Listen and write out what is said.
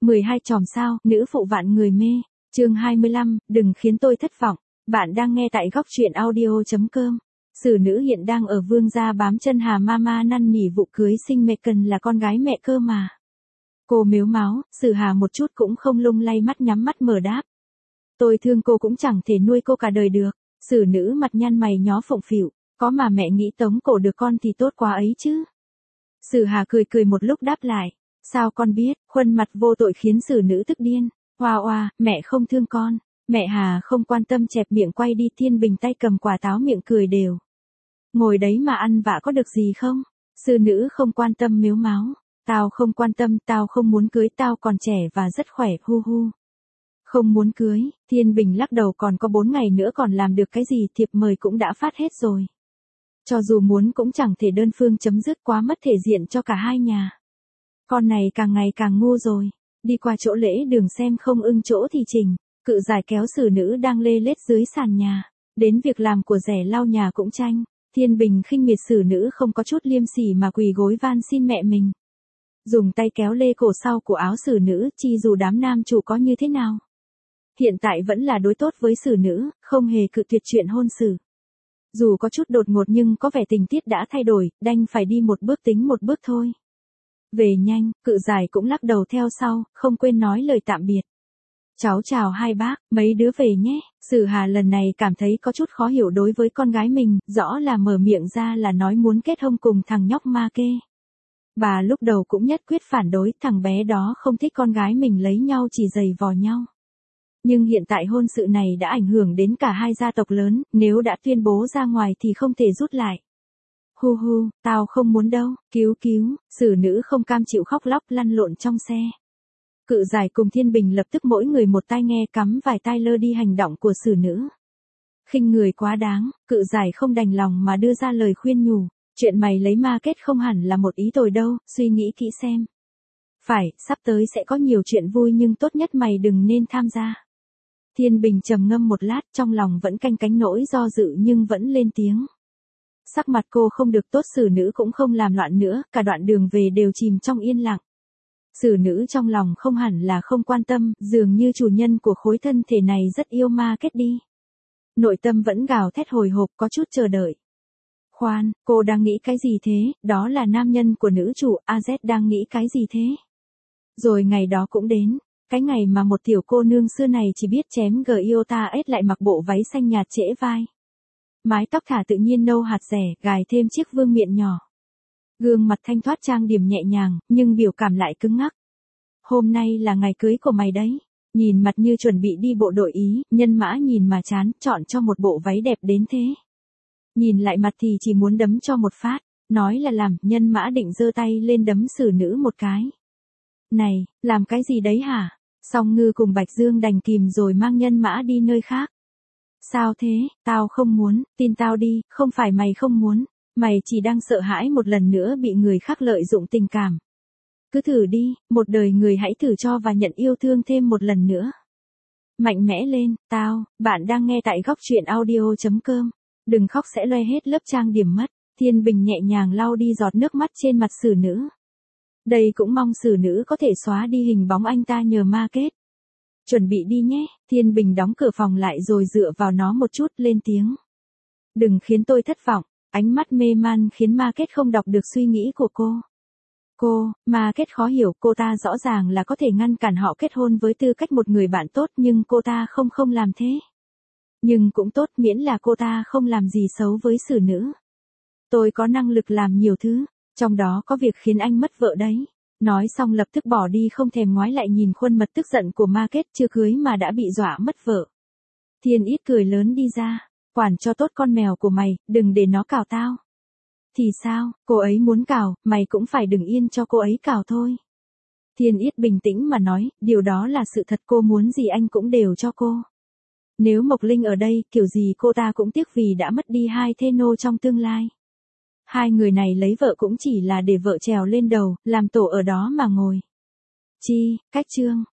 12 chòm sao, nữ phụ vạn người mê. Chương 25, đừng khiến tôi thất vọng. Bạn đang nghe tại góc truyện audio.com. Sử nữ hiện đang ở vương gia bám chân Hà Mama năn nỉ vụ cưới sinh mẹ cần là con gái mẹ cơ mà. Cô mếu máo, Sử Hà một chút cũng không lung lay mắt nhắm mắt mở đáp. Tôi thương cô cũng chẳng thể nuôi cô cả đời được. Sử nữ mặt nhăn mày nhó phụng phịu, có mà mẹ nghĩ tống cổ được con thì tốt quá ấy chứ. Sử Hà cười cười một lúc đáp lại. Sao con biết, khuôn mặt vô tội khiến Sử nữ tức điên. Oa oa, mẹ không thương con. Mẹ Hà không quan tâm chẹp miệng quay đi. Thiên Bình tay cầm quả táo miệng cười đều. Ngồi đấy mà ăn vạ có được gì không? Sử nữ không quan tâm mếu máo. Tao không quan tâm, tao không muốn cưới, tao còn trẻ và rất khỏe, hu hu. Không muốn cưới, Thiên Bình lắc đầu, còn có 4 ngày nữa còn làm được cái gì, thiệp mời cũng đã phát hết rồi. Cho dù muốn cũng chẳng thể đơn phương chấm dứt, quá mất thể diện cho cả hai nhà. Con này càng ngày càng ngu rồi, đi qua chỗ lễ đường xem không ưng chỗ thì chỉnh, cự giải kéo Sử nữ đang lê lết dưới sàn nhà, đến việc làm của rẻ lau nhà cũng tranh. Thiên Bình khinh miệt Sử nữ không có chút liêm sỉ mà quỳ gối van xin mẹ mình. Dùng tay kéo lê cổ sau của áo Sử nữ, chi dù đám nam chủ có như thế nào. Hiện tại vẫn là đối tốt với Sử nữ, không hề cự tuyệt chuyện hôn sự. Dù có chút đột ngột nhưng có vẻ tình tiết đã thay đổi, đành phải đi một bước tính một bước thôi. Về nhanh, cự giải cũng lắc đầu theo sau, không quên nói lời tạm biệt. Cháu chào hai bác, mấy đứa về nhé. Sử Hà lần này cảm thấy có chút khó hiểu đối với con gái mình, rõ là mở miệng ra là nói muốn kết hôn cùng thằng nhóc ma kê. Bà lúc đầu cũng nhất quyết phản đối, thằng bé đó không thích con gái mình lấy nhau chỉ giày vò nhau. Nhưng hiện tại hôn sự này đã ảnh hưởng đến cả hai gia tộc lớn, nếu đã tuyên bố ra ngoài thì không thể rút lại. Hu hu, tao không muốn đâu, cứu cứu, Sử nữ không cam chịu khóc lóc lăn lộn trong xe. Cự giải cùng Thiên Bình lập tức mỗi người một tai nghe cắm vài tai lơ đi hành động của Sử nữ. Khinh người quá đáng, cự giải không đành lòng mà đưa ra lời khuyên nhủ, chuyện mày lấy ma kết không hẳn là một ý tồi đâu, suy nghĩ kỹ xem. Phải, sắp tới sẽ có nhiều chuyện vui nhưng tốt nhất mày đừng nên tham gia. Thiên Bình trầm ngâm một lát, trong lòng vẫn canh cánh nỗi do dự nhưng vẫn lên tiếng. Sắc mặt cô không được tốt, Sử nữ cũng không làm loạn nữa, cả đoạn đường về đều chìm trong yên lặng. Sử nữ trong lòng không hẳn là không quan tâm, dường như chủ nhân của khối thân thể này rất yêu ma kết đi. Nội tâm vẫn gào thét hồi hộp, có chút chờ đợi. Khoan, cô đang nghĩ cái gì thế, đó là nam nhân của nữ chủ, AZ đang nghĩ cái gì thế? Rồi ngày đó cũng đến. Cái ngày mà một tiểu cô nương xưa này chỉ biết chém Giota S lại mặc bộ váy xanh nhạt trễ vai. Mái tóc thả tự nhiên nâu hạt rẻ, gài thêm chiếc vương miện nhỏ. Gương mặt thanh thoát trang điểm nhẹ nhàng, nhưng biểu cảm lại cứng ngắc. Hôm nay là ngày cưới của mày đấy. Nhìn mặt như chuẩn bị đi bộ đội Ý, Nhân Mã nhìn mà chán, chọn cho một bộ váy đẹp đến thế. Nhìn lại mặt thì chỉ muốn đấm cho một phát. Nói là làm, Nhân Mã định giơ tay lên đấm Sử nữ một cái. Này, làm cái gì đấy hả? Song Ngư cùng Bạch Dương đành kìm rồi mang Nhân Mã đi nơi khác. Sao thế, tao không muốn, tin tao đi, không phải mày không muốn, mày chỉ đang sợ hãi một lần nữa bị người khác lợi dụng tình cảm. Cứ thử đi, một đời người hãy thử cho và nhận yêu thương thêm một lần nữa. Mạnh mẽ lên, bạn đang nghe tại góc truyện audio.com. Đừng khóc sẽ loe hết lớp trang điểm mất. Thiên Bình nhẹ nhàng lau đi giọt nước mắt trên mặt Sử nữ. Đây cũng mong Sử nữ có thể xóa đi hình bóng anh ta nhờ ma kết. Chuẩn bị đi nhé, Thiên Bình đóng cửa phòng lại rồi dựa vào nó một chút lên tiếng. Đừng khiến tôi thất vọng, ánh mắt mê man khiến ma kết không đọc được suy nghĩ của cô. Ma kết khó hiểu, cô ta rõ ràng là có thể ngăn cản họ kết hôn với tư cách một người bạn tốt nhưng cô ta không làm thế. Nhưng cũng tốt miễn là cô ta không làm gì xấu với Sử nữ. Tôi có năng lực làm nhiều thứ, trong đó có việc khiến anh mất vợ đấy. Nói xong lập tức bỏ đi không thèm ngoái lại nhìn khuôn mặt tức giận của ma kết, chưa cưới mà đã bị dọa mất vợ. Thiên Ít cười lớn đi ra, quản cho tốt con mèo của mày, đừng để nó cào tao. Thì sao, cô ấy muốn cào, mày cũng phải đừng yên cho cô ấy cào thôi. Thiên Ít bình tĩnh mà nói, điều đó là sự thật, cô muốn gì anh cũng đều cho cô. Nếu Mộc Linh ở đây, kiểu gì cô ta cũng tiếc vì đã mất đi hai thê nô trong tương lai. Hai người này lấy vợ cũng chỉ là để vợ trèo lên đầu, làm tổ ở đó mà ngồi. Cách chương.